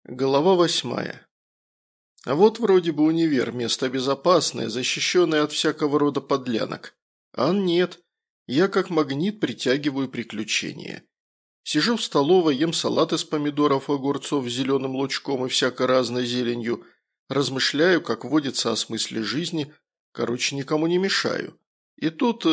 Глава 8. А вот вроде бы универ, место безопасное, защищенное от всякого рода подлянок. А нет, я как магнит притягиваю приключения. Сижу в столовой, ем салат из помидоров и огурцов с зеленым лучком и всякой разной зеленью, размышляю, как водится о смысле жизни, короче, никому не мешаю. И тут,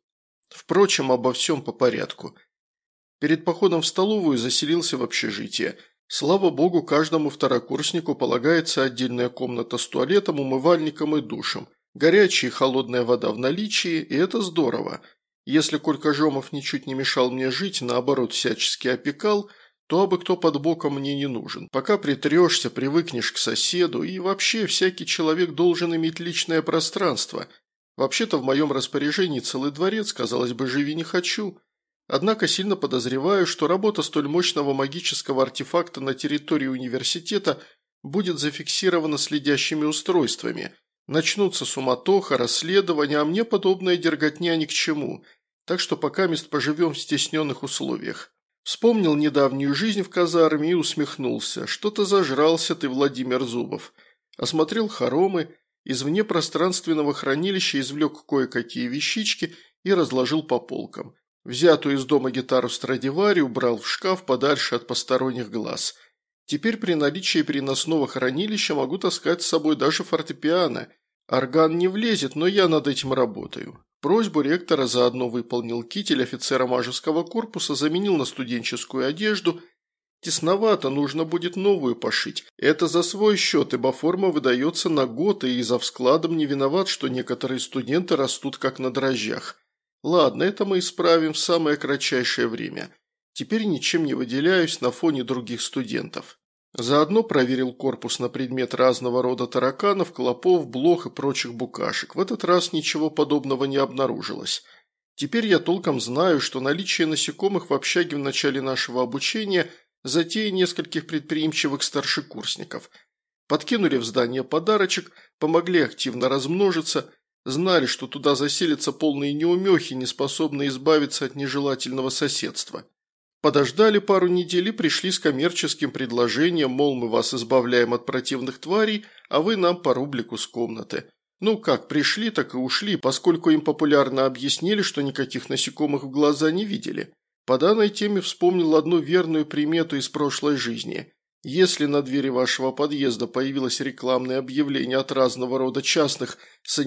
впрочем, обо всем по порядку. Перед походом в столовую заселился в общежитие. Слава богу, каждому второкурснику полагается отдельная комната с туалетом, умывальником и душем. Горячая и холодная вода в наличии, и это здорово. Если Колька Жомов ничуть не мешал мне жить, наоборот, всячески опекал, то абы кто под боком мне не нужен. Пока притрешься, привыкнешь к соседу, и вообще всякий человек должен иметь личное пространство. Вообще-то в моем распоряжении целый дворец, казалось бы, живи не хочу. Однако сильно подозреваю, что работа столь мощного магического артефакта на территории университета будет зафиксирована следящими устройствами. Начнутся суматоха, расследования, а мне подобная дерготня ни к чему. Так что пока мест поживем в стесненных условиях. Вспомнил недавнюю жизнь в казарме и усмехнулся. Что-то зажрался ты, Владимир Зубов. Осмотрел хоромы, из внепространственного хранилища извлек кое-какие вещички и разложил по полкам. Взятую из дома гитару Страдивари убрал в шкаф подальше от посторонних глаз. Теперь при наличии переносного хранилища могу таскать с собой даже фортепиано. Орган не влезет, но я над этим работаю. Просьбу ректора заодно выполнил, китель офицера мажеского корпуса заменил на студенческую одежду. Тесновато, нужно будет новую пошить. Это за свой счет, ибо форма выдается на год, и завскладом не виноват, что некоторые студенты растут как на дрожжах. Ладно, это мы исправим в самое кратчайшее время. Теперь ничем не выделяюсь на фоне других студентов. Заодно проверил корпус на предмет разного рода тараканов, клопов, блох и прочих букашек. В этот раз ничего подобного не обнаружилось. Теперь я толком знаю, что наличие насекомых в общаге в начале нашего обучения – затея нескольких предприимчивых старшекурсников. Подкинули в здание подарочек, помогли активно размножиться – знали, что туда заселятся полные неумехи, не способные избавиться от нежелательного соседства. Подождали пару недель и пришли с коммерческим предложением, мол, мы вас избавляем от противных тварей, а вы нам по рублику с комнаты. Ну как, пришли, так и ушли, поскольку им популярно объяснили, что никаких насекомых в глаза не видели. По данной теме вспомнил одну верную примету из прошлой жизни. Если на двери вашего подъезда появилось рекламное объявление от разного рода частных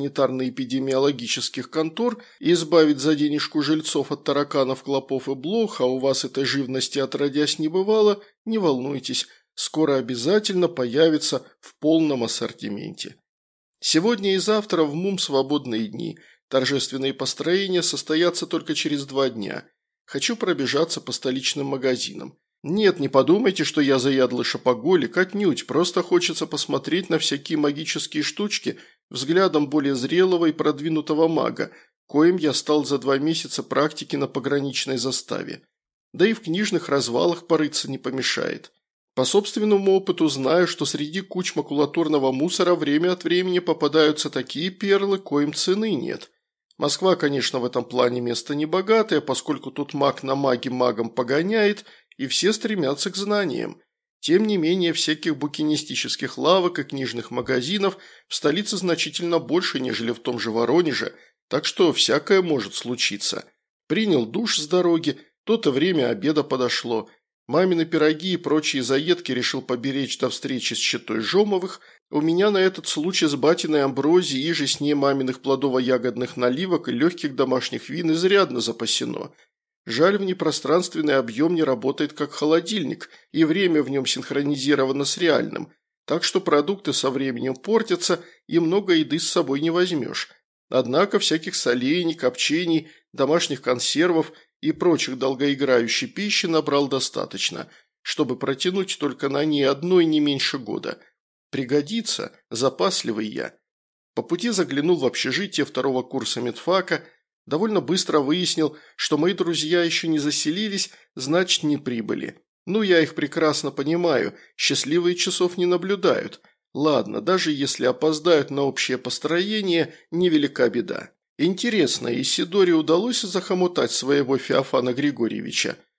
санитарно-эпидемиологических контор и избавить за денежку жильцов от тараканов, клопов и блох, а у вас этой живности отродясь не бывало, не волнуйтесь, скоро обязательно появится в полном ассортименте. Сегодня и завтра в МУМ свободные дни, торжественные построения состоятся только через 2 дня. Хочу пробежаться по столичным магазинам. Нет, не подумайте, что я заядлый шопоголик, отнюдь, просто хочется посмотреть на всякие магические штучки взглядом более зрелого и продвинутого мага, коим я стал за 2 месяца практики на пограничной заставе. Да и в книжных развалах порыться не помешает. По собственному опыту знаю, что среди куч макулатурного мусора время от времени попадаются такие перлы, коим цены нет. Москва, конечно, в этом плане место небогатое, поскольку тут маг на маге магом погоняет, и все стремятся к знаниям. Тем не менее, всяких букинистических лавок и книжных магазинов в столице значительно больше, нежели в том же Воронеже, так что всякое может случиться. Принял душ с дороги, то-то время обеда подошло. Мамины пироги и прочие заедки решил поберечь до встречи с четой Жомовых. У меня на этот случай с батиной амброзией и же с ней маминых плодово-ягодных наливок и легких домашних вин изрядно запасено. Жаль, внепространственный объем не работает как холодильник, и время в нем синхронизировано с реальным, так что продукты со временем портятся, и много еды с собой не возьмешь. Однако всяких солений, копчений, домашних консервов и прочих долгоиграющей пищи набрал достаточно, чтобы протянуть только на ней одной не меньше года. Пригодится, запасливый я. По пути заглянул в общежитие 2-го курса медфака. Довольно быстро выяснил, что мои друзья еще не заселились, значит, не прибыли. Ну, я их прекрасно понимаю, счастливые часов не наблюдают. Ладно, даже если опоздают на общее построение, невелика беда. Интересно, Исидоре удалось захомутать своего Феофана Григорьевича?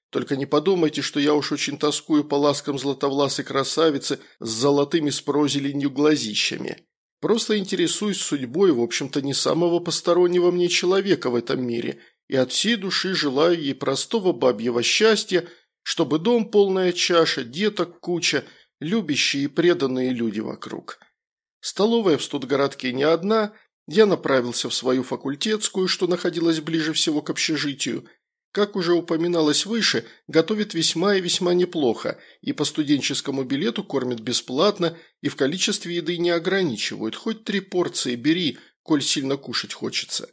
Только не подумайте, что я уж очень тоскую по ласкам златовласой красавицы с золотыми с прозеленью глазищами. Просто интересуюсь судьбой, в общем-то, не самого постороннего мне человека в этом мире, и от всей души желаю ей простого бабьего счастья, чтобы дом полная чаша, деток куча, любящие и преданные люди вокруг. Столовая в студгородке не одна, я направился в свою факультетскую, что находилась ближе всего к общежитию. Как уже упоминалось выше, готовит весьма и весьма неплохо, и по студенческому билету кормят бесплатно, и в количестве еды не ограничивают, хоть 3 порции бери, коль сильно кушать хочется.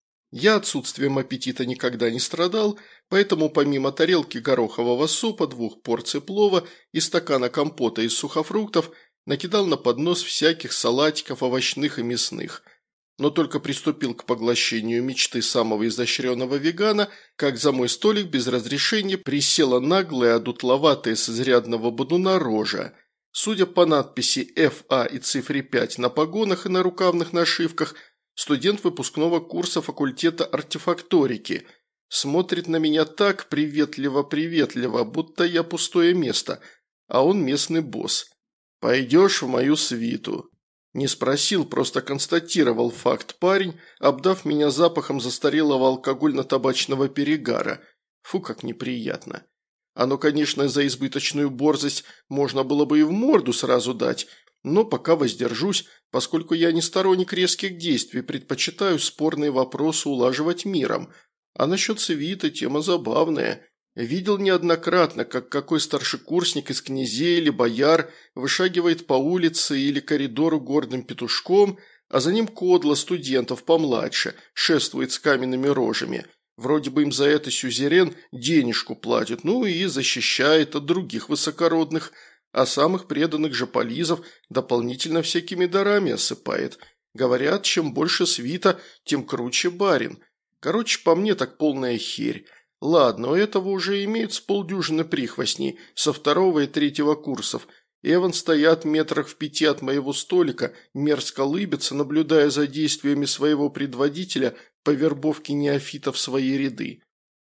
Я отсутствием аппетита никогда не страдал, поэтому помимо тарелки горохового супа, 2 порций плова и стакана компота из сухофруктов накидал на поднос всяких салатиков овощных и мясных. Но только приступил к поглощению мечты самого изощренного вегана, как за мой столик без разрешения присела наглая, одутловатая с изрядного бодуна рожа. Судя по надписи «ФА» и цифре 5 на погонах и на рукавных нашивках, студент выпускного курса факультета артефакторики. Смотрит на меня так приветливо-приветливо, будто я пустое место, а он местный босс. «Пойдешь в мою свиту». Не спросил, просто констатировал факт парень, обдав меня запахом застарелого алкогольно-табачного перегара. Фу, как неприятно. Оно, конечно, за избыточную борзость можно было бы и в морду сразу дать, но пока воздержусь, поскольку я не сторонник резких действий, предпочитаю спорные вопросы улаживать миром. А насчет свита тема забавная. Видел неоднократно, как какой старшекурсник из князей или бояр вышагивает по улице или коридору гордым петушком, а за ним кодло студентов помладше, шествует с каменными рожами. Вроде бы им за это сюзерен денежку платит, ну и защищает от других высокородных, а самых преданных жополизов дополнительно всякими дарами осыпает. Говорят, чем больше свита, тем круче барин. Короче, по мне так полная херь. Ладно, у этого уже имеется полдюжины прихвостней со 2-го и 3-го курсов. Эван стоят метрах в 5 от моего столика, мерзко лыбятся, наблюдая за действиями своего предводителя по вербовке неофитов в свои ряды.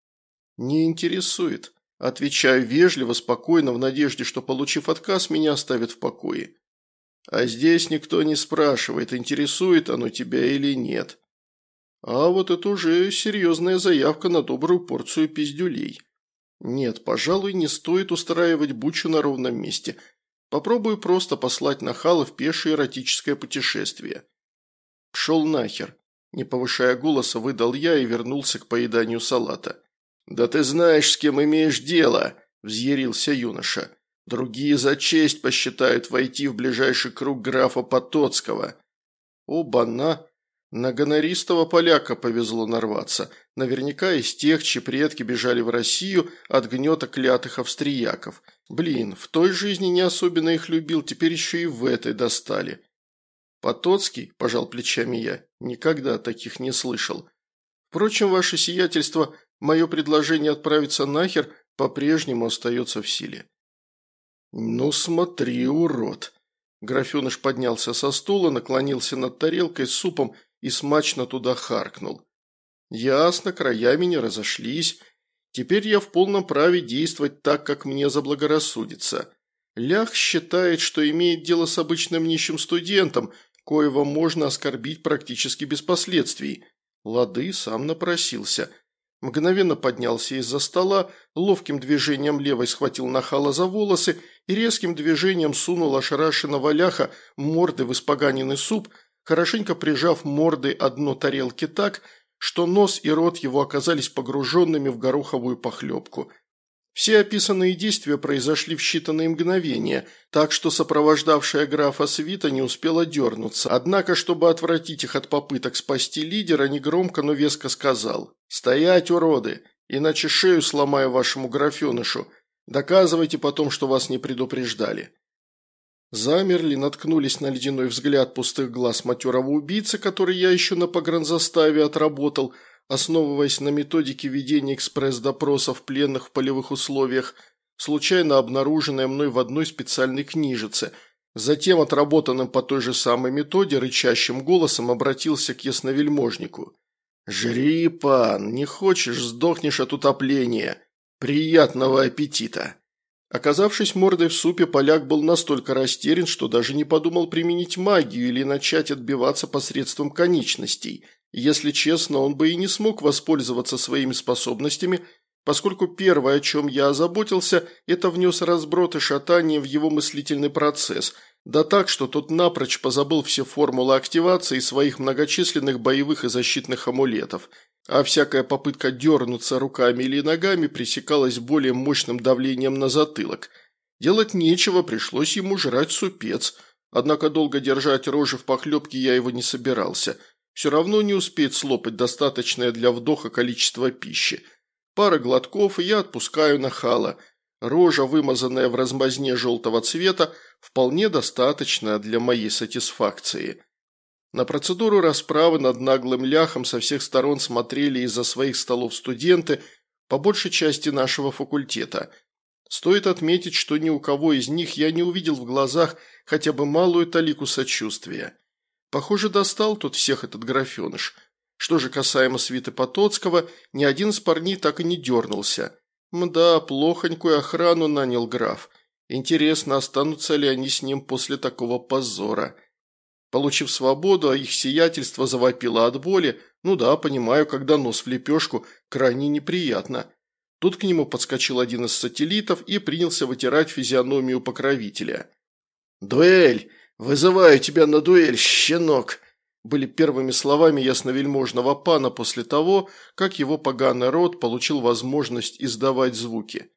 «Не интересует», – отвечаю вежливо, спокойно, в надежде, что, получив отказ, меня оставят в покое. «А здесь никто не спрашивает, интересует оно тебя или нет». А вот это уже серьезная заявка на добрую порцию пиздюлей. Нет, пожалуй, не стоит устраивать бучу на ровном месте. Попробую просто послать нахала в пешее эротическое путешествие. Пшел нахер. Не повышая голоса, выдал я и вернулся к поеданию салата. «Да ты знаешь, с кем имеешь дело», – взъярился юноша. «Другие за честь посчитают войти в ближайший круг графа Потоцкого». Оба-на! На гонористого поляка повезло нарваться. Наверняка из тех, чьи предки бежали в Россию от гнета клятых австрияков. Блин, в той жизни не особенно их любил, теперь еще и в этой достали. «Потоцкий?» – пожал плечами я. «Никогда таких не слышал. Впрочем, ваше сиятельство, мое предложение отправиться нахер по-прежнему остается в силе». «Ну смотри, урод!» Графеныш поднялся со стула, наклонился над тарелкой с супом и смачно туда харкнул. «Ясно, краями не разошлись. Теперь я в полном праве действовать так, как мне заблагорассудится. Лях считает, что имеет дело с обычным нищим студентом, коего можно оскорбить практически без последствий. Лады, сам напросился». Мгновенно поднялся из-за стола, ловким движением левой схватил нахала за волосы и резким движением сунул ошарашенного ляха морды в испоганенный суп, хорошенько прижав мордой одно тарелки так, что нос и рот его оказались погруженными в гороховую похлебку. Все описанные действия произошли в считанные мгновения, так что сопровождавшая графа свита не успела дернуться. Однако, чтобы отвратить их от попыток спасти лидера, негромко, но веско сказал: «Стоять, уроды, иначе шею сломаю вашему графенышу. Доказывайте потом, что вас не предупреждали». Замерли, наткнулись на ледяной взгляд пустых глаз матерого убийцы, который я еще на погранзаставе отработал, основываясь на методике ведения экспресс-допросов пленных в полевых условиях, случайно обнаруженной мной в одной специальной книжице. Затем, отработанным по той же самой методе, рычащим голосом обратился к ясновельможнику. «Жри, пан, не хочешь – сдохнешь от утопления». «Приятного аппетита!» Оказавшись мордой в супе, поляк был настолько растерян, что даже не подумал применить магию или начать отбиваться посредством конечностей. Если честно, он бы и не смог воспользоваться своими способностями, поскольку первое, о чем я озаботился, это внес разброд и шатание в его мыслительный процесс, да так, что тот напрочь позабыл все формулы активации своих многочисленных боевых и защитных амулетов, а всякая попытка дернуться руками или ногами пресекалась более мощным давлением на затылок. Делать нечего, пришлось ему жрать супец, однако долго держать рожи в похлебке я его не собирался. Все равно не успеет слопать достаточное для вдоха количество пищи. Пара глотков, и я отпускаю нахала. Рожа, вымазанная в размазне желтого цвета, вполне достаточно для моей сатисфакции. На процедуру расправы над наглым ляхом со всех сторон смотрели из-за своих столов студенты, по большей части нашего факультета. Стоит отметить, что ни у кого из них я не увидел в глазах хотя бы малую талику сочувствия. Похоже, достал тут всех этот графеныш. Что же касаемо свиты Потоцкого, ни один из парней так и не дернулся. Мда, плохонькую охрану нанял граф. Интересно, останутся ли они с ним после такого позора. Получив свободу, а их сиятельство завопило от боли, ну да, понимаю, когда нос в лепешку, крайне неприятно. Тут к нему подскочил один из сателлитов и принялся вытирать физиономию покровителя. «Дуэль! Вызываю тебя на дуэль, щенок!» Были первыми словами ясновельможного пана после того, как его поганый род получил возможность издавать звуки.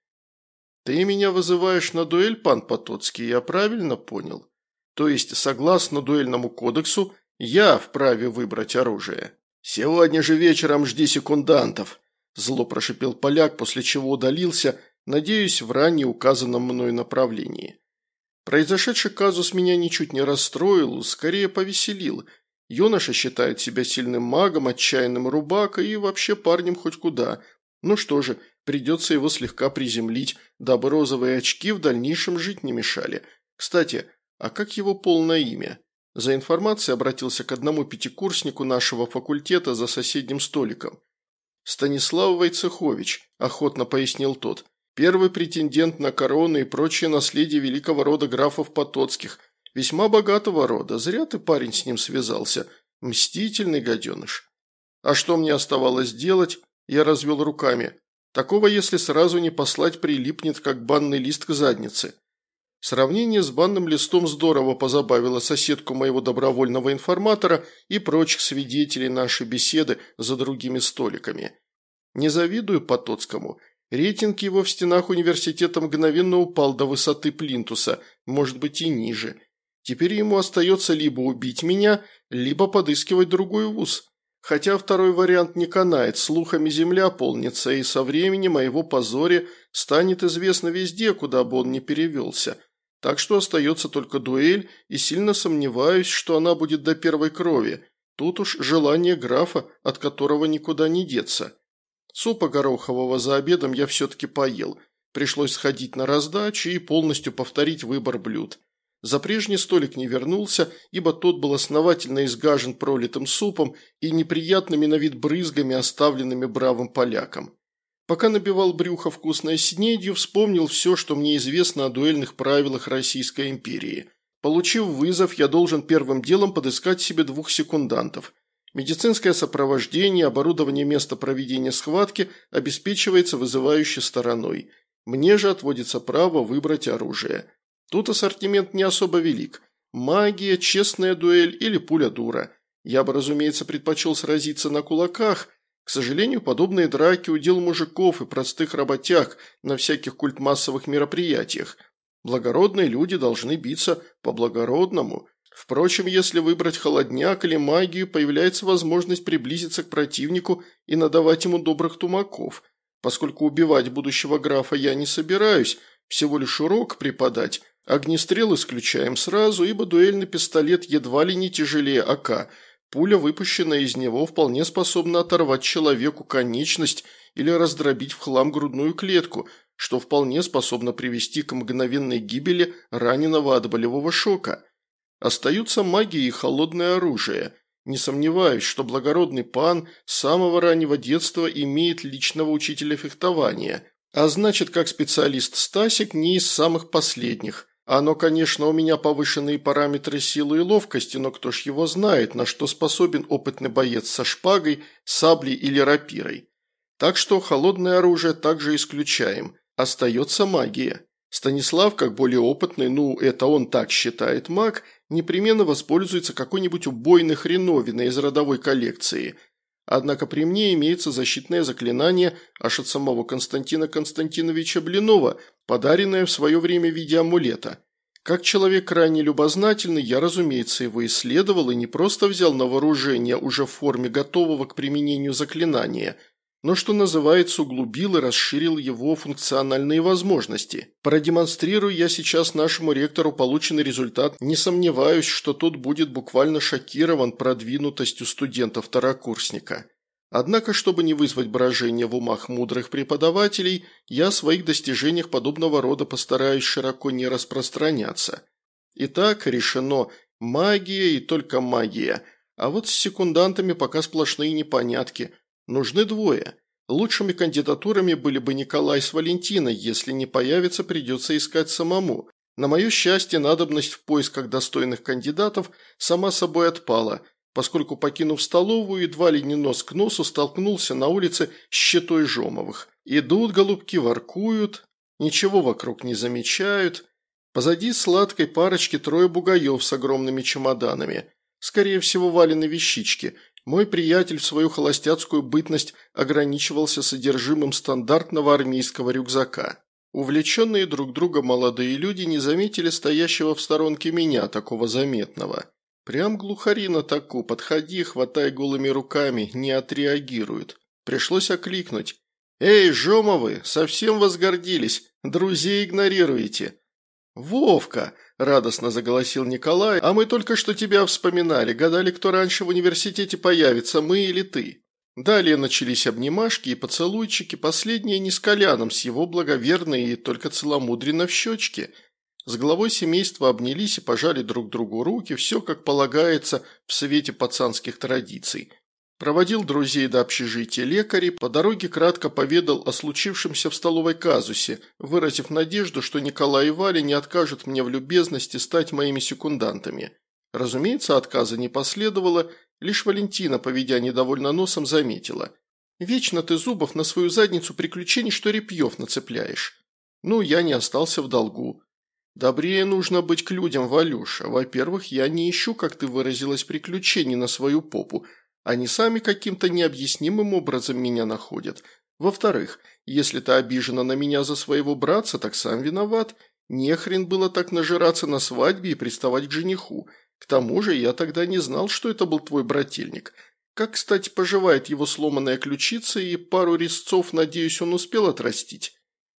«Ты меня вызываешь на дуэль, пан Потоцкий, я правильно понял? То есть, согласно дуэльному кодексу, я вправе выбрать оружие. Сегодня же вечером жди секундантов», – зло прошипел поляк, после чего удалился, надеюсь, в ранее указанном мной направлении. Произошедший казус меня ничуть не расстроил, скорее повеселил. Юноша считает себя сильным магом, отчаянным рубакой и вообще парнем хоть куда. Ну что же, придется его слегка приземлить, дабы розовые очки в дальнейшем жить не мешали. Кстати, а как его полное имя? За информацией обратился к одному пятикурснику нашего факультета за соседним столиком. «Станислав Войцехович», – охотно пояснил тот. «Первый претендент на корону и прочее наследие великого рода графов Потоцких. Весьма богатого рода. Зря ты, парень, с ним связался. Мстительный гаденыш». «А что мне оставалось делать?» – я развел руками. «Такого, если сразу не послать, прилипнет, как банный лист к заднице». Сравнение с банным листом здорово позабавило соседку моего добровольного информатора и прочих свидетелей нашей беседы за другими столиками. Не завидую Потоцкому. Рейтинг его в стенах университета мгновенно упал до высоты плинтуса, может быть и ниже. Теперь ему остается либо убить меня, либо подыскивать другой вуз. Хотя второй вариант не канает, слухами земля полнится, и со временем о его позоре станет известно везде, куда бы он ни перевелся. Так что остается только дуэль, и сильно сомневаюсь, что она будет до первой крови. Тут уж желание графа, от которого никуда не деться. Супа горохового за обедом я все-таки поел. Пришлось сходить на раздачу и полностью повторить выбор блюд. За прежний столик не вернулся, ибо тот был основательно изгажен пролитым супом и неприятными на вид брызгами, оставленными бравым поляком. Пока набивал брюхо вкусной снедью, вспомнил все, что мне известно о дуэльных правилах Российской империи. Получив вызов, я должен первым делом подыскать себе 2 секундантов. Медицинское сопровождение, оборудование места проведения схватки обеспечивается вызывающей стороной. Мне же отводится право выбрать оружие. Тут ассортимент не особо велик. Магия, честная дуэль или пуля-дура. Я бы, разумеется, предпочел сразиться на кулаках. К сожалению, подобные драки – удел мужиков и простых работяг на всяких культмассовых мероприятиях. Благородные люди должны биться по-благородному. Впрочем, если выбрать холодняк или магию, появляется возможность приблизиться к противнику и надавать ему добрых тумаков. Поскольку убивать будущего графа я не собираюсь, всего лишь урок преподать. Огнестрел исключаем сразу, ибо дуэльный пистолет едва ли не тяжелее АК. Пуля, выпущенная из него, вполне способна оторвать человеку конечность или раздробить в хлам грудную клетку, что вполне способно привести к мгновенной гибели раненого от болевого шока. Остаются магия и холодное оружие. Не сомневаюсь, что благородный пан с самого раннего детства имеет личного учителя фехтования. А значит, как специалист Стасик не из самых последних. Оно, конечно, у меня повышенные параметры силы и ловкости, но кто ж его знает, на что способен опытный боец со шпагой, саблей или рапирой. Так что холодное оружие также исключаем. Остается магия. Станислав, как более опытный, это он так считает, маг, непременно воспользуется какой-нибудь убойной хреновиной из родовой коллекции. Однако при мне имеется защитное заклинание аж от самого Константина Константиновича Блинова, подаренное в свое время в виде амулета. Как человек крайне любознательный, я, разумеется, его исследовал и не просто взял на вооружение уже в форме готового к применению заклинания – но, что называется, углубил и расширил его функциональные возможности. Продемонстрирую я сейчас нашему ректору полученный результат, не сомневаюсь, что тот будет буквально шокирован продвинутостью студента-второкурсника. Однако, чтобы не вызвать брожения в умах мудрых преподавателей, я о своих достижениях подобного рода постараюсь широко не распространяться. Итак, решено – магия и только магия, а вот с секундантами пока сплошные непонятки – нужны двое. Лучшими кандидатурами были бы Николай с Валентиной, если не появится, придется искать самому. На мое счастье, надобность в поисках достойных кандидатов сама собой отпала, поскольку, покинув столовую, едва ли не нос к носу столкнулся на улице с щетой Жомовых. Идут голубки, воркуют, ничего вокруг не замечают. Позади сладкой парочки трое бугаев с огромными чемоданами. Скорее всего, Валины вещички – мой приятель в свою холостяцкую бытность ограничивался содержимым стандартного армейского рюкзака. Увлеченные друг другом молодые люди не заметили стоящего в сторонке меня, такого заметного. Прям глухари на таку, подходи, хватай голыми руками, не отреагируют. Пришлось окликнуть. «Эй, Жомовы, совсем возгордились, друзей игнорируете». «Вовка!» – радостно заголосил Николай. «А мы только что тебя вспоминали, гадали, кто раньше в университете появится, мы или ты». Далее начались обнимашки и поцелуйчики, последние не с Коляном, с его благоверной и только целомудренно в щечке. С главой семейства обнялись и пожали друг другу руки, все как полагается в свете пацанских традиций. Проводил друзей до общежития лекарей, по дороге кратко поведал о случившемся в столовой казусе, выразив надежду, что Николай и Валя не откажут мне в любезности стать моими секундантами. Разумеется, отказа не последовало, лишь Валентина, поведя недовольно носом, заметила. «Вечно ты, Зубов, на свою задницу приключений, что репьев нацепляешь». Я не остался в долгу. Добрее нужно быть к людям, Валюша. Во-первых, я не ищу, как ты выразилась, приключений на свою попу. Они сами каким-то необъяснимым образом меня находят. Во-вторых, если ты обижена на меня за своего братца, так сам виноват. Нехрен было так нажираться на свадьбе и приставать к жениху. К тому же я тогда не знал, что это был твой брательник. Как, кстати, поживает его сломанная ключица и пару резцов, надеюсь, он успел отрастить?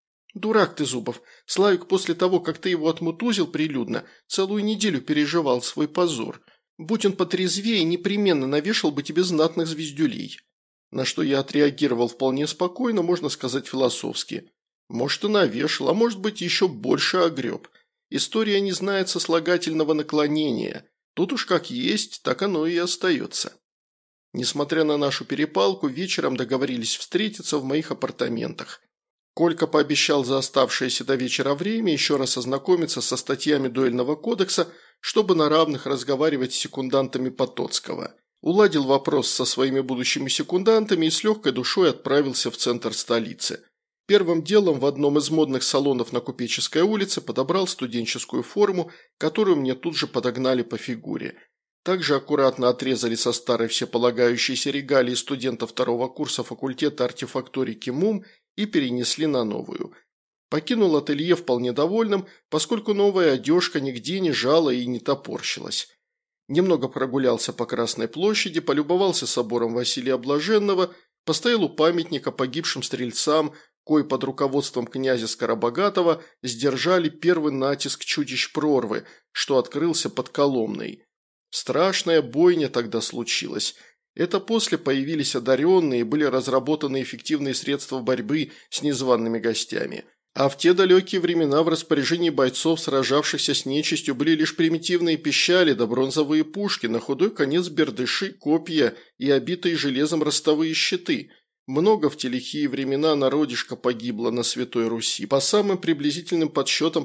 Дурак ты, Зубов. Славик после того, как ты его отмутузил прилюдно, целую неделю переживал свой позор. Будь он потрезвее, непременно навешал бы тебе знатных звездюлей. На что я отреагировал вполне спокойно, можно сказать философски. Может, и навешал, а может быть, еще больше огреб. История не знает сослагательного наклонения. Тут уж как есть, так оно и остается. Несмотря на нашу перепалку, вечером договорились встретиться в моих апартаментах. Колька пообещал за оставшееся до вечера время еще раз ознакомиться со статьями дуэльного кодекса, чтобы на равных разговаривать с секундантами Потоцкого. Уладил вопрос со своими будущими секундантами и с легкой душой отправился в центр столицы. Первым делом в одном из модных салонов на Купеческой улице подобрал студенческую форму, которую мне тут же подогнали по фигуре. Также аккуратно отрезали со старой всеполагающейся регалии студента второго курса факультета артефакторики МУМ и перенесли на новую. Покинул ателье вполне довольным, поскольку новая одежка нигде не жала и не топорщилась. Немного прогулялся по Красной площади, полюбовался собором Василия Блаженного, постоял у памятника погибшим стрельцам, кои под руководством князя Скоробогатого сдержали первый натиск чудищ прорвы, что открылся под Коломной. Страшная бойня тогда случилась. Это после появились одаренные и были разработаны эффективные средства борьбы с незваными гостями. А в те далекие времена в распоряжении бойцов, сражавшихся с нечистью, были лишь примитивные пищали да бронзовые пушки, на худой конец бердыши, копья и обитые железом ростовые щиты. Много в те лихие времена народишко погибло на Святой Руси, по самым приблизительным подсчетам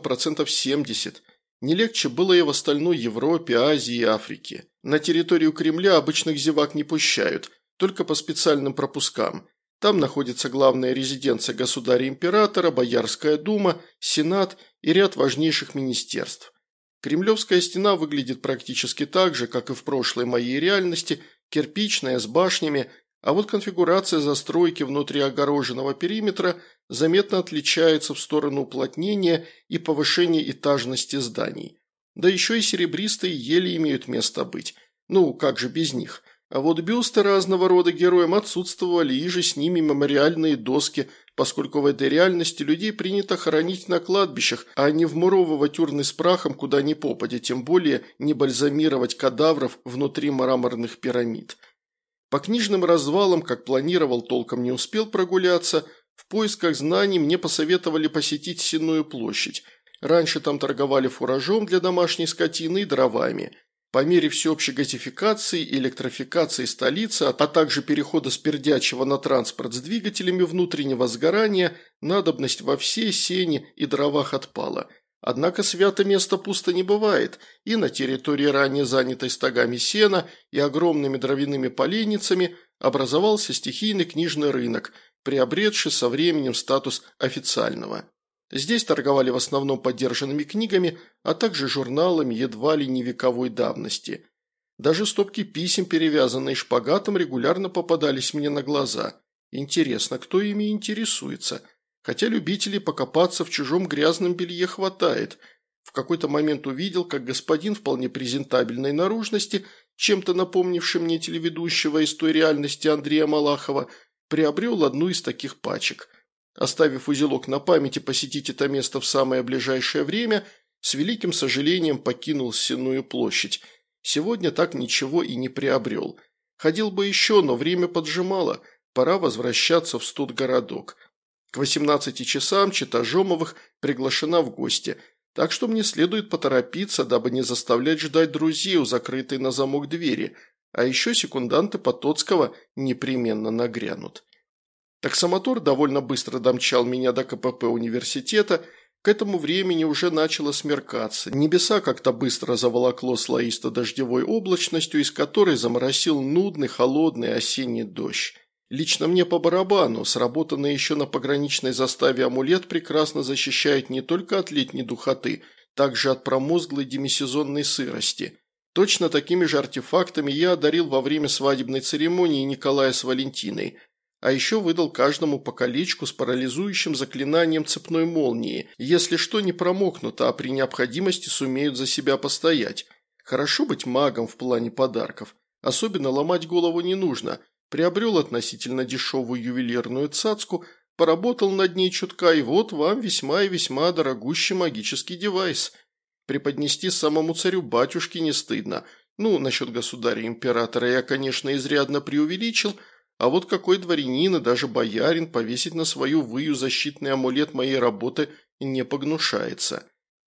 70%. Не легче было и в остальной Европе, Азии и Африке. На территорию Кремля обычных зевак не пущают, только по специальным пропускам. Там находится главная резиденция государя-императора, Боярская дума, Сенат и ряд важнейших министерств. Кремлевская стена выглядит практически так же, как и в прошлой моей реальности, кирпичная, с башнями, а вот конфигурация застройки внутри огороженного периметра заметно отличается в сторону уплотнения и повышения этажности зданий. Да еще и серебристые ели имеют место быть. Ну, как же без них? А вот бюсты разного рода героям отсутствовали, и же с ними мемориальные доски, поскольку в этой реальности людей принято хоронить на кладбищах, а не вмуровывать урны с прахом куда ни попадя, тем более не бальзамировать кадавров внутри мраморных пирамид. По книжным развалам, как планировал, толком не успел прогуляться. В поисках знаний мне посоветовали посетить Сенную площадь. Раньше там торговали фуражом для домашней скотины и дровами. По мере всеобщей газификации и электрификации столицы, а также перехода с пердячего на транспорт с двигателями внутреннего сгорания, надобность во всей сене и дровах отпала. Однако свято место пусто не бывает, и на территории, ранее занятой стогами сена и огромными дровяными поленницами, образовался стихийный книжный рынок, приобретший со временем статус официального. Здесь торговали в основном подержанными книгами, а также журналами едва ли не вековой давности. Даже стопки писем, перевязанные шпагатом, регулярно попадались мне на глаза. Интересно, кто ими интересуется? Хотя любителей покопаться в чужом грязном белье хватает. В какой-то момент увидел, как господин вполне презентабельной наружности, чем-то напомнивший мне телеведущего из той реальности Андрея Малахова, приобрел одну из таких пачек. Оставив узелок на памяти посетить это место в самое ближайшее время, с великим сожалением покинул Сенную площадь. Сегодня так ничего и не приобрел. Ходил бы еще, но время поджимало, пора возвращаться в студгородок. К 18 часам чета Жомовых приглашена в гости, так что мне следует поторопиться, дабы не заставлять ждать друзей у закрытой на замок двери, а еще секунданты Потоцкого непременно нагрянут. Таксомотор довольно быстро домчал меня до КПП университета. К этому времени уже начало смеркаться. Небеса как-то быстро заволокло слоисто-дождевой облачностью, из которой заморосил нудный, холодный осенний дождь. Лично мне по барабану, сработанный еще на пограничной заставе амулет прекрасно защищает не только от летней духоты, также от промозглой демисезонной сырости. Точно такими же артефактами я одарил во время свадебной церемонии Николая с Валентиной. А еще выдал каждому по колечку с парализующим заклинанием цепной молнии. Если что, не промокнут, а при необходимости сумеют за себя постоять. Хорошо быть магом в плане подарков. Особенно ломать голову не нужно. Приобрел относительно дешевую ювелирную цацку, поработал над ней чутка, и вот вам весьма и весьма дорогущий магический девайс. Преподнести самому царю-батюшке не стыдно. Ну, насчет государя-императора я, конечно, изрядно преувеличил, а вот какой дворянин и даже боярин повесить на свою выю защитный амулет моей работы не погнушается.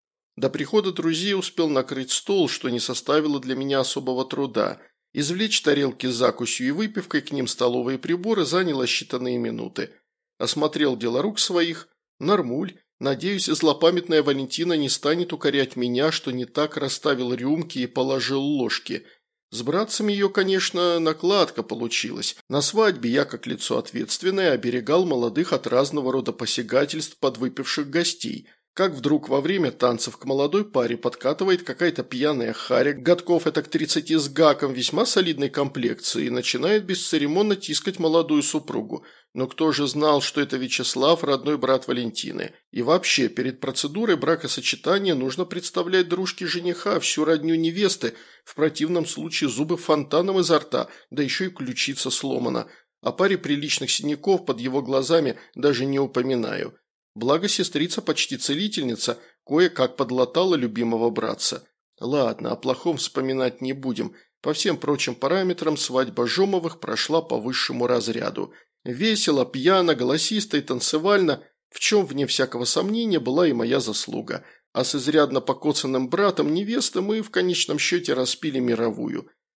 До прихода друзей успел накрыть стол, что не составило для меня особого труда. Извлечь тарелки с закусью и выпивкой, к ним столовые приборы, заняло считанные минуты. Осмотрел дела рук своих. Нормуль. Надеюсь, злопамятная Валентина не станет укорять меня, что не так расставил рюмки и положил ложки. С братцами ее, конечно, накладка получилась. На свадьбе я, как лицо ответственное, оберегал молодых от разного рода посягательств подвыпивших гостей. Как вдруг во время танцев к молодой паре подкатывает какая-то пьяная харя, годков этак 30 с гаком, весьма солидной комплекции, и начинает бесцеремонно тискать молодую супругу. Но кто же знал, что это Вячеслав, родной брат Валентины? И вообще, перед процедурой бракосочетания нужно представлять дружке жениха, всю родню невесты, в противном случае зубы фонтаном изо рта, да еще и ключица сломана. О паре приличных синяков под его глазами даже не упоминаю. Благо сестрица почти целительница, кое-как подлатала любимого братца. Ладно, о плохом вспоминать не будем. По всем прочим параметрам свадьба Жомовых прошла по высшему разряду. Весело, пьяно, голосисто и танцевально, в чем, вне всякого сомнения, была и моя заслуга. А с изрядно покоцанным братом невесты мы в конечном счете распили мировую.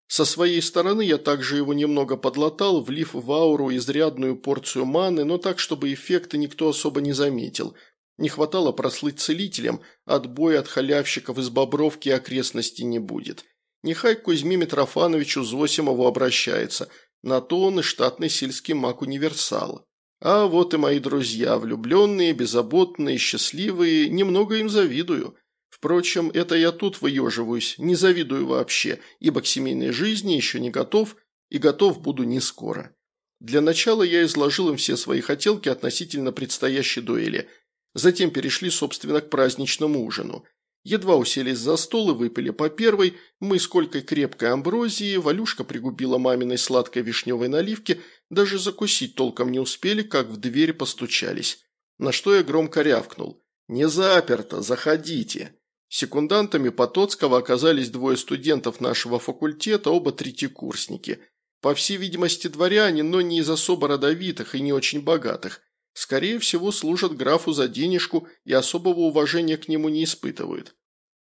Со своей стороны я также его немного подлатал, влив в ауру изрядную порцию маны, но так, чтобы эффекта никто особо не заметил. Не хватало прослыть целителем, отбоя от халявщиков из Бобровки и окрестностей не будет. Нехай к Кузьме Митрофановичу Зосимову обращается, на то он и штатный сельский маг-универсал. А вот и мои друзья, влюбленные, беззаботные, счастливые, немного им завидую. Впрочем, это я тут выеживаюсь, не завидую вообще, ибо к семейной жизни еще не готов и готов буду не скоро. Для начала я изложил им все свои хотелки относительно предстоящей дуэли. Затем перешли, собственно, к праздничному ужину. Едва уселись за стол и выпили по первой, мы с Колькой крепкой амброзии, Валюшка пригубила маминой сладкой вишневой наливки, даже закусить толком не успели, как в дверь постучались. На что я громко рявкнул: «Не заперто, заходите». Секундантами Потоцкого оказались двое студентов нашего факультета, оба третьекурсники. По всей видимости, дворяне, но не из особо родовитых и не очень богатых. Скорее всего, служат графу за денежку и особого уважения к нему не испытывают.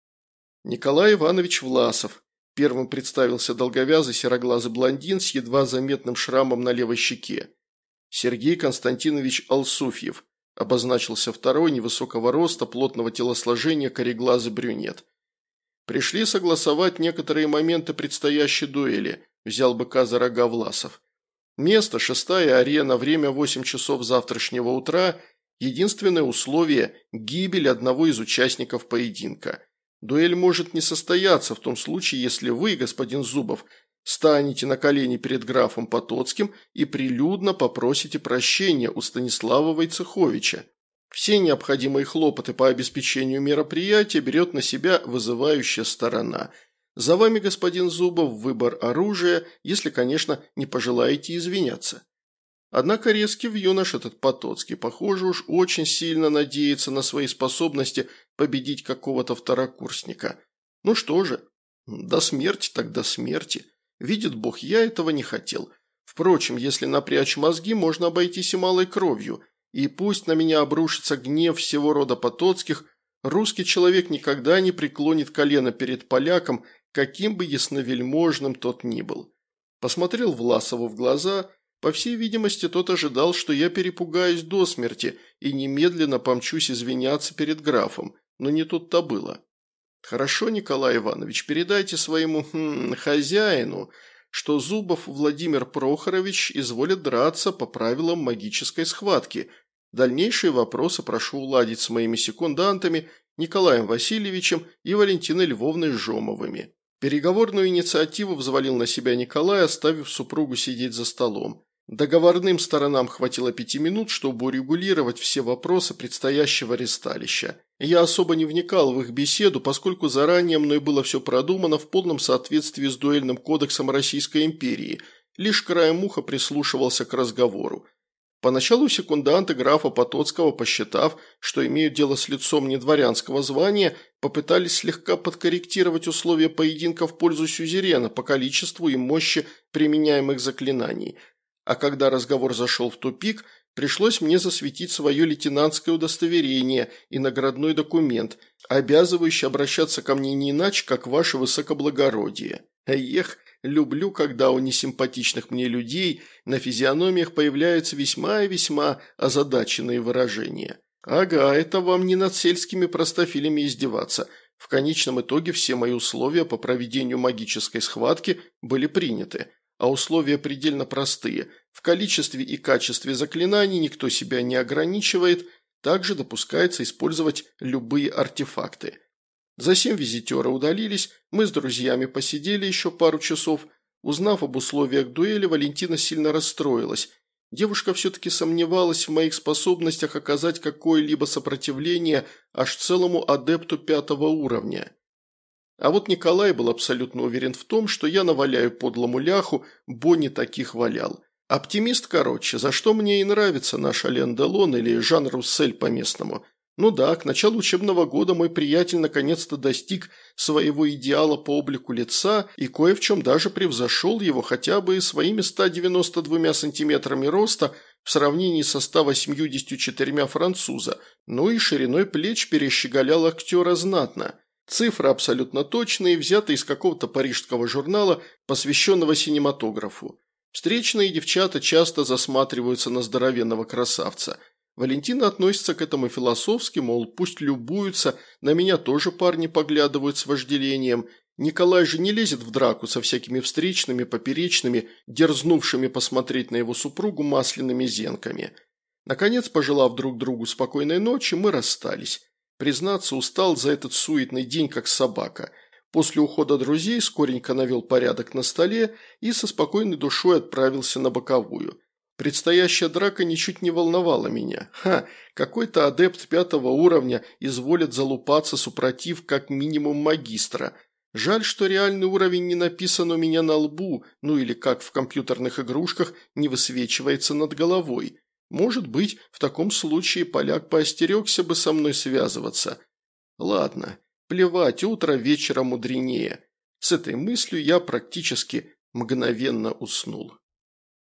Николай Иванович Власов. Первым представился долговязый сероглазый блондин с едва заметным шрамом на левой щеке. Сергей Константинович Алсуфьев. Обозначился второй, невысокого роста, плотного телосложения, кореглазый брюнет. Пришли согласовать некоторые моменты предстоящей дуэли, взял быка за рога Власов. Место – 6-я арена, время 8 часов завтрашнего утра, единственное условие – гибель одного из участников поединка. Дуэль может не состояться в том случае, если вы, господин Зубов, станете на колени перед графом Потоцким и прилюдно попросите прощения у Станислава Войцеховича. Все необходимые хлопоты по обеспечению мероприятия берет на себя вызывающая сторона. За вами, господин Зубов, выбор оружия, если, конечно, не пожелаете извиняться. Однако резкий юнош этот Потоцкий, похоже, уж очень сильно надеется на свои способности победить какого-то второкурсника. Ну что же, до смерти так до смерти. Видит Бог, я этого не хотел. Впрочем, если напрячь мозги, можно обойтись и малой кровью. И пусть на меня обрушится гнев всего рода Потоцких, русский человек никогда не преклонит колено перед поляком, каким бы ясновельможным тот ни был. Посмотрел Власову в глаза. По всей видимости, тот ожидал, что я перепугаюсь до смерти и немедленно помчусь извиняться перед графом, но не тут-то было. «Хорошо, Николай Иванович, передайте своему хозяину, что Зубов Владимир Прохорович изволит драться по правилам магической схватки. Дальнейшие вопросы прошу уладить с моими секундантами Николаем Васильевичем и Валентиной Львовной Жомовыми». Переговорную инициативу взвалил на себя Николай, оставив супругу сидеть за столом. Договорным сторонам хватило 5 минут, чтобы урегулировать все вопросы предстоящего ресталища. Я особо не вникал в их беседу, поскольку заранее мной было все продумано в полном соответствии с дуэльным кодексом Российской империи, лишь краем уха прислушивался к разговору. Поначалу секунданты графа Потоцкого, посчитав, что имеют дело с лицом недворянского звания, попытались слегка подкорректировать условия поединка в пользу сюзерена по количеству и мощи применяемых заклинаний. А когда разговор зашел в тупик, пришлось мне засветить свое лейтенантское удостоверение и наградной документ, обязывающий обращаться ко мне не иначе, как ваше высокоблагородие. Эх, люблю, когда у несимпатичных мне людей на физиономиях появляются весьма и весьма озадаченные выражения. Ага, это вам не над сельскими простофилями издеваться. В конечном итоге все мои условия по проведению магической схватки были приняты. А условия предельно простые. В количестве и качестве заклинаний никто себя не ограничивает, также допускается использовать любые артефакты. Затем визитеры удалились, мы с друзьями посидели еще пару часов. Узнав об условиях дуэли, Валентина сильно расстроилась. Девушка все-таки сомневалась в моих способностях оказать какое-либо сопротивление аж целому адепту 5-го уровня. А вот Николай был абсолютно уверен в том, что я наваляю подлому ляху, бо не таких валял. Оптимист, короче, за что мне и нравится наш Ален Делон или Жан Руссель по-местному. Ну да, к началу учебного года мой приятель наконец-то достиг своего идеала по облику лица и кое в чем даже превзошел его хотя бы своими 192 сантиметрами роста в сравнении со 184 француза, ну и шириной плеч перещеголял актера знатно. Цифры абсолютно точные, взяты из какого-то парижского журнала, посвященного синематографу. Встречные девчата часто засматриваются на здоровенного красавца. Валентина относится к этому философски, мол, пусть любуются, на меня тоже парни поглядывают с вожделением. Николай же не лезет в драку со всякими встречными, поперечными, дерзнувшими посмотреть на его супругу масляными зенками. Наконец, пожелав друг другу спокойной ночи, мы расстались. Признаться, устал за этот суетный день, как собака. После ухода друзей скоренько навел порядок на столе и со спокойной душой отправился на боковую. Предстоящая драка ничуть не волновала меня. Какой-то адепт 5-го уровня изволит залупаться супротив как минимум магистра. Жаль, что реальный уровень не написан у меня на лбу, ну или как в компьютерных игрушках не высвечивается над головой. Может быть, в таком случае поляк поостерегся бы со мной связываться. Ладно, плевать, утро вечера мудренее. С этой мыслью я практически мгновенно уснул.